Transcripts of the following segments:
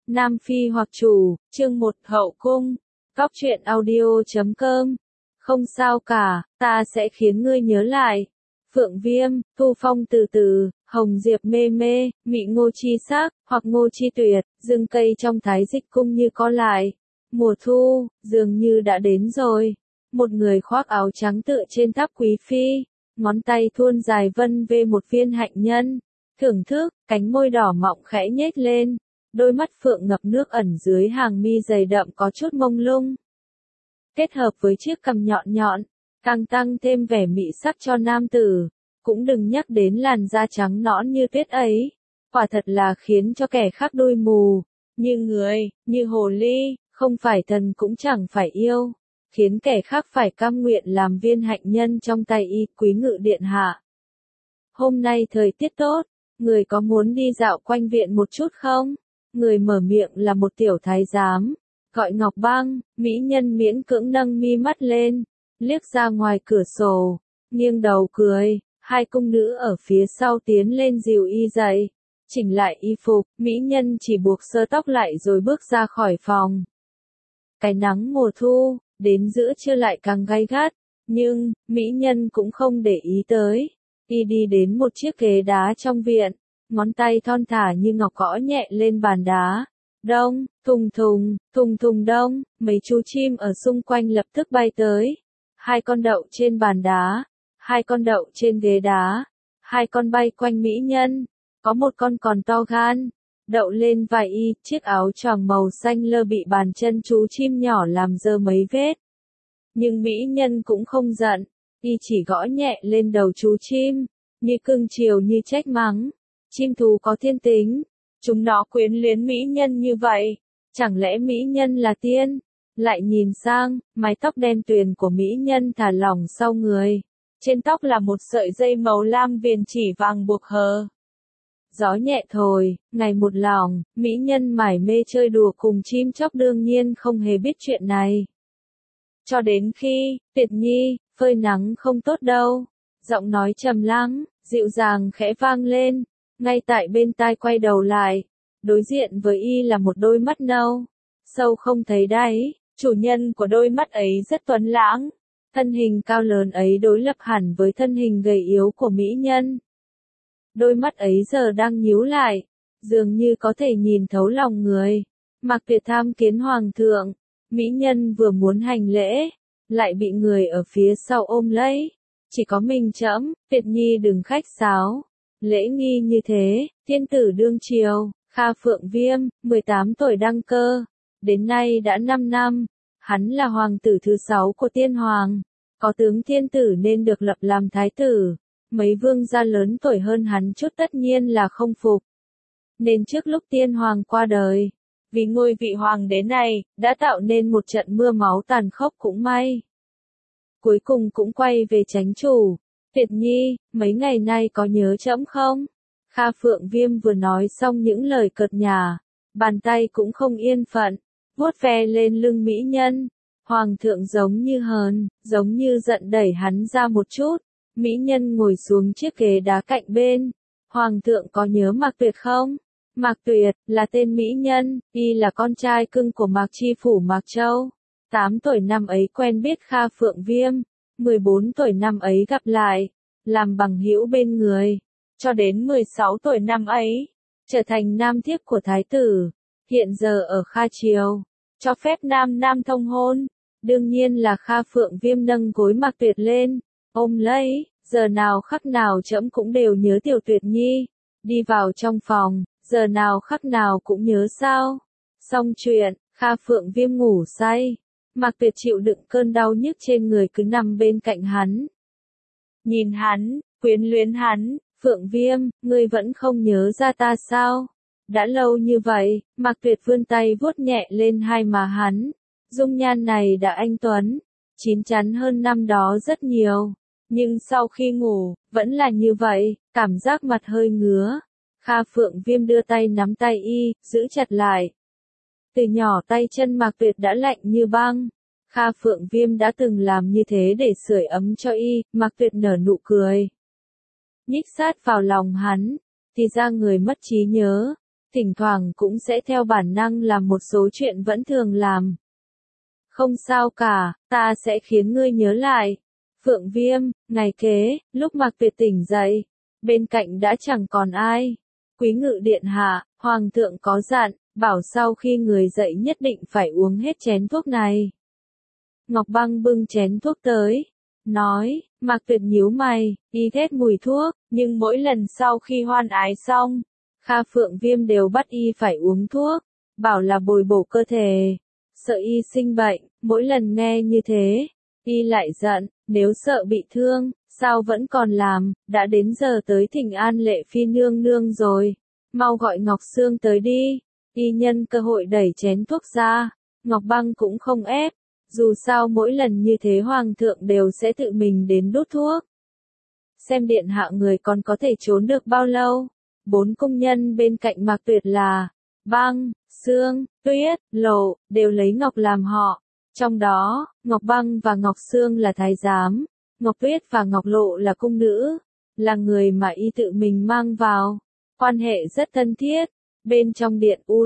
Nam Phi hoặc Chủ, chương 1 Hậu Cung, Góc truyện audio.com. Không sao cả, ta sẽ khiến ngươi nhớ lại. Phượng Viêm, Thu Phong từ từ, Hồng Diệp mê mê, Mị Ngô chi sắc, hoặc Ngô chi tuyệt, rừng cây trong Thái Dịch cung như co lại. Mùa thu, dường như đã đến rồi. Một người khoác áo trắng tựa trên tháp quý phi, ngón tay thuôn dài vân về một viên hạnh nhân. Thưởng thức, cánh môi đỏ mọng khẽ nhếch lên, đôi mắt phượng ngập nước ẩn dưới hàng mi dày đậm có chút mông lung. Kết hợp với chiếc cằm nhọn nhọn, càng tăng thêm vẻ mị sắc cho nam tử, cũng đừng nhắc đến làn da trắng nõn như tuyết ấy. Quả thật là khiến cho kẻ khác đôi mù, như người, như hồ ly, không phải thần cũng chẳng phải yêu, khiến kẻ khác phải cam nguyện làm viên hạnh nhân trong tay y quý ngự điện hạ. Hôm nay thời tiết tốt, người có muốn đi dạo quanh viện một chút không? Người mở miệng là một tiểu thái giám, gọi Ngọc Băng. Mỹ nhân miễn cưỡng nâng mi mắt lên, liếc ra ngoài cửa sổ, nghiêng đầu cười. Hai cung nữ ở phía sau tiến lên dìu y dậy, chỉnh lại y phục. Mỹ nhân chỉ buộc sơ tóc lại rồi bước ra khỏi phòng. Cái nắng mùa thu, đến giữa trưa lại càng gay gắt, nhưng mỹ nhân cũng không để ý tới. Y đi đến một chiếc ghế đá trong viện, ngón tay thon thả như ngọc gõ nhẹ lên bàn đá. Đông, thùng thùng đông, mấy chú chim ở xung quanh lập tức bay tới. Hai con đậu trên bàn đá, hai con đậu trên ghế đá, hai con bay quanh mỹ nhân, có một con còn to gan, đậu lên vai y. Chiếc áo choàng màu xanh lơ bị bàn chân chú chim nhỏ làm dơ mấy vết. Nhưng mỹ nhân cũng không giận, y chỉ gõ nhẹ lên đầu chú chim, như cưng chiều như trách mắng. Chim thú có thiên tính, chúng nó quyến luyến mỹ nhân như vậy, chẳng lẽ mỹ nhân là tiên? Lại nhìn sang, mái tóc đen tuyền của mỹ nhân thả lỏng sau người, trên tóc là một sợi dây màu lam viền chỉ vàng buộc hờ. Gió nhẹ thổi, ngày một lòng, mỹ nhân mải mê chơi đùa cùng chim chóc đương nhiên không hề biết chuyện này. Cho đến khi, Tuyệt Nhi, phơi nắng không tốt đâu. Giọng nói trầm lắng, dịu dàng khẽ vang lên, ngay tại bên tai quay đầu lại. Đối diện với y là một đôi mắt nâu, sâu không thấy đáy. Chủ nhân của đôi mắt ấy rất tuấn lãng. Thân hình cao lớn ấy đối lập hẳn với thân hình gầy yếu của mỹ nhân. Đôi mắt ấy giờ đang nhíu lại, dường như có thể nhìn thấu lòng người. Mạc Tuyệt tham kiến hoàng thượng. Mỹ nhân vừa muốn hành lễ, lại bị người ở phía sau ôm lấy. Chỉ có mình trẫm, Tuyệt Nhi đừng khách sáo. Lễ nghi như thế, thiên tử đương triều, Kha Phượng Viêm, 18 tuổi đăng cơ. Đến nay đã 5 năm, hắn là hoàng tử thứ 6 của tiên hoàng. Có tướng thiên tử nên được lập làm thái tử. Mấy vương gia lớn tuổi hơn hắn chút tất nhiên là không phục. Nên trước lúc tiên hoàng qua đời, vì ngôi vị hoàng đế này, đã tạo nên một trận mưa máu tàn khốc cũng may. Cuối cùng cũng quay về chánh chủ. Tuyệt Nhi, mấy ngày nay có nhớ trẫm không? Kha Phượng Viêm vừa nói xong những lời cợt nhả, bàn tay cũng không yên phận, vuốt ve lên lưng mỹ nhân. Hoàng thượng giống như hờn, giống như giận đẩy hắn ra một chút. Mỹ nhân ngồi xuống chiếc ghế đá cạnh bên. Hoàng thượng có nhớ Mạc Tuyệt không? Mạc Tuyệt, là tên mỹ nhân, y là con trai cưng của Mạc Chi Phủ Mạc Châu. 8 tuổi năm ấy quen biết Kha Phượng Viêm, 14 tuổi năm ấy gặp lại, làm bằng hữu bên người, cho đến 16 tuổi năm ấy, trở thành nam thiếp của thái tử, hiện giờ ở Kha Triều, cho phép nam nam thông hôn. Đương nhiên là Kha Phượng Viêm nâng gối Mạc Tuyệt lên, ôm lấy, giờ nào khắc nào trẫm cũng đều nhớ tiểu Tuyệt Nhi. Đi vào trong phòng, giờ nào khắc nào cũng nhớ sao. Xong chuyện, Kha Phượng Viêm ngủ say. Mạc Tuyệt chịu đựng cơn đau nhức trên người cứ nằm bên cạnh hắn. Nhìn hắn, quyến luyến hắn. Phượng Viêm, ngươi vẫn không nhớ ra ta sao? Đã lâu như vậy. Mạc Tuyệt vươn tay vuốt nhẹ lên hai má hắn. Dung nhan này đã anh tuấn, chín chắn hơn năm đó rất nhiều. Nhưng sau khi ngủ, vẫn là như vậy, cảm giác mặt hơi ngứa. Kha Phượng Viêm đưa tay nắm tay y, giữ chặt lại. Từ nhỏ tay chân Mạc Tuyệt đã lạnh như băng. Kha Phượng Viêm đã từng làm như thế để sưởi ấm cho y. Mạc Tuyệt nở nụ cười, nhích sát vào lòng hắn. Thì ra người mất trí nhớ, thỉnh thoảng cũng sẽ theo bản năng làm một số chuyện vẫn thường làm. Không sao cả, ta sẽ khiến ngươi nhớ lại. Phượng Viêm, ngày kế, lúc Mạc Tuyệt tỉnh dậy, bên cạnh đã chẳng còn ai. Quý ngự điện hạ, hoàng thượng có dặn, bảo sau khi người dậy nhất định phải uống hết chén thuốc này. Ngọc Băng bưng chén thuốc tới, nói, Mạc Tuyệt nhíu mày, y ghét mùi thuốc, nhưng mỗi lần sau khi hoan ái xong, Kha Phượng Viêm đều bắt y phải uống thuốc, bảo là bồi bổ cơ thể, sợ y sinh bệnh, mỗi lần nghe như thế, y lại giận, nếu sợ bị thương, sao vẫn còn làm, đã đến giờ tới thỉnh an Lệ Phi nương nương rồi, mau gọi Ngọc Sương tới đi, y nhân cơ hội đẩy chén thuốc ra, Ngọc Băng cũng không ép, dù sao mỗi lần như thế hoàng thượng đều sẽ tự mình đến đút thuốc. Xem điện hạ người còn có thể trốn được bao lâu, 4 cung nhân bên cạnh Mạc Tuyệt là Băng, Sương, Tuyết, Lộ, đều lấy Ngọc làm họ. Trong đó, Ngọc Băng và Ngọc Sương là thái giám, Ngọc Tuyết và Ngọc Lộ là cung nữ, là người mà y tự mình mang vào. Quan hệ rất thân thiết. Bên trong điện U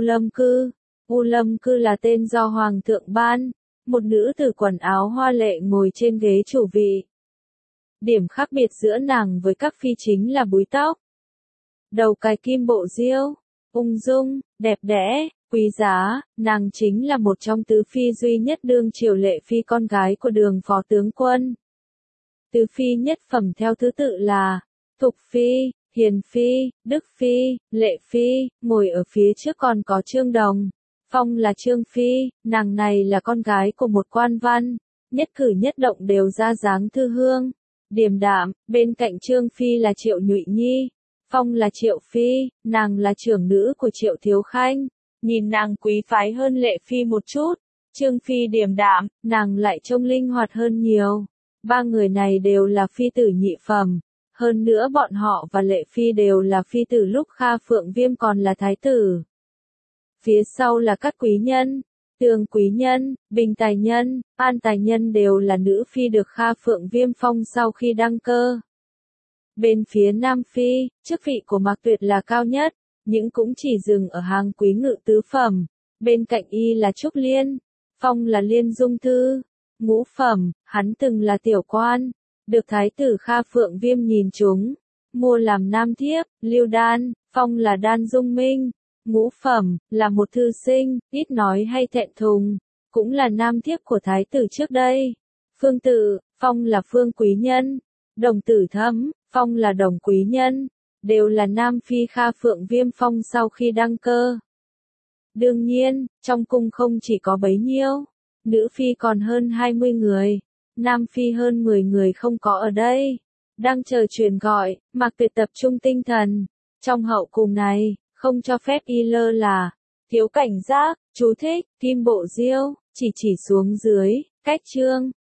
Lâm Cư là tên do Hoàng thượng ban, một nữ tử quần áo hoa lệ ngồi trên ghế chủ vị. Điểm khác biệt giữa nàng với các phi chính là búi tóc. Đầu cài kim bộ diêu, ung dung, đẹp đẽ, quý giá, nàng chính là một trong tứ phi duy nhất đương triều Lệ Phi con gái của Đường phó tướng quân. Tứ phi nhất phẩm theo thứ tự là Thục Phi, Hiền Phi, Đức Phi, Lệ Phi, ngồi ở phía trước còn có Trương Đồng. Phong là Trương Phi, nàng này là con gái của một quan văn, nhất cử nhất động đều ra dáng thư hương, điềm đạm, bên cạnh Trương Phi là Triệu Nhụy Nhi. Phong là Triệu Phi, nàng là trưởng nữ của Triệu Thiếu Khanh, nhìn nàng quý phái hơn Lệ Phi một chút, Trương Phi điềm đạm, nàng lại trông linh hoạt hơn nhiều. Ba người này đều là phi tử nhị phẩm, hơn nữa bọn họ và Lệ Phi đều là phi tử lúc Kha Phượng Viêm còn là thái tử. Phía sau là các quý nhân, Tường quý nhân, Bình tài nhân, An tài nhân đều là nữ phi được Kha Phượng Viêm phong sau khi đăng cơ. Bên phía Nam Phi, chức vị của Mạc Tuyệt là cao nhất, nhưng cũng chỉ dừng ở hàng quý ngự tứ phẩm. Bên cạnh y là Trúc Liên, Phong là Liên Dung Thư, ngũ phẩm, hắn từng là tiểu quan, được thái tử Kha Phượng Viêm nhìn trúng, mua làm nam thiếp. Lưu Đan, Phong là Đan Dung Minh, ngũ phẩm, là một thư sinh, ít nói hay thẹn thùng, cũng là nam thiếp của thái tử trước đây. Phương Tử, Phong là Phương quý nhân, Đồng Tử Thấm, Phong là Đồng quý nhân, đều là nam phi Kha Phượng Viêm phong sau khi đăng cơ. Đương nhiên, trong cung không chỉ có bấy nhiêu, nữ phi còn hơn 20 người, nam phi hơn 10 người không có ở đây. Đang chờ truyền gọi, Mạc Tuyệt tập trung tinh thần. Trong hậu cung này, không cho phép y lơ là, thiếu cảnh giác, chú thích, kim bộ diêu, chỉ xuống dưới, cách chương.